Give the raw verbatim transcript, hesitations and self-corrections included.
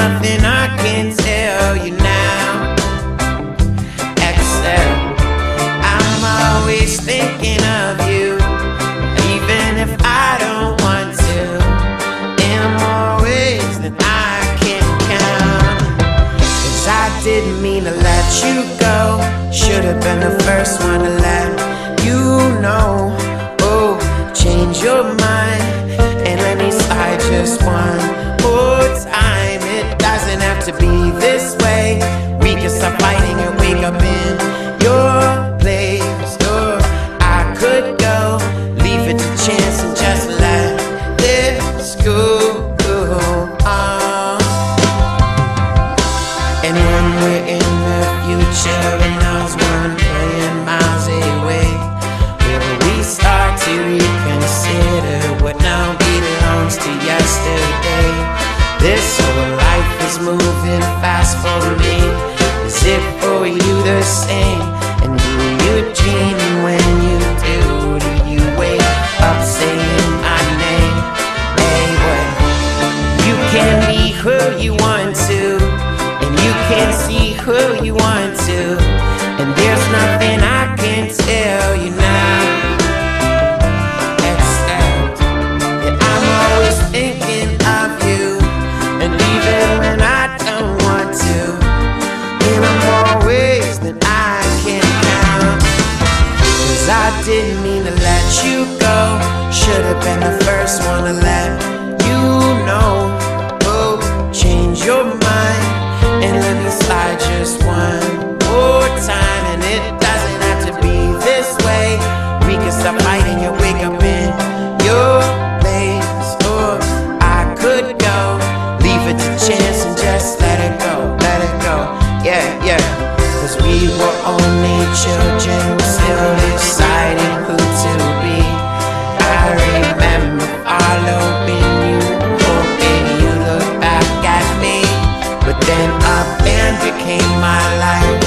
nothing I can tell you now, except I'm always thinking of you, even if I don't want to, in more ways than I can count. 'Cause I didn't mean to let you go, should've been the first one to let you know. Oh, change your mind and let me slide just one more time. It doesn't have to be this way. We can stop fighting and wake up in your place. Or I could go, leave it to chance and just let this go on. And when we're in the future and those one million miles away, will we start to reconsider what now belongs to yesterday? This whole life is moving fast for me. Is it for you the same? And do you dream? And when you do, do you wake up saying my name? Hey, well, you can be who you want to, and you can see who you want to, and there's nothing I can tell you now, except that I'm always thinking of you, and even when I don't want to, in more ways than I can count. 'Cause I didn't mean to let you go, should've been the first one to let you know. Oh, change your mind and let me slide just one more time. And it doesn't have to be this way. We can stop fighting and wake up in your place. Or I could go, leave it to chance and just let it go, let it go. Yeah, yeah. 'Cause we were only children, we still deciding who to be. I remember following you, hoping you look back at me, but then a band became my life.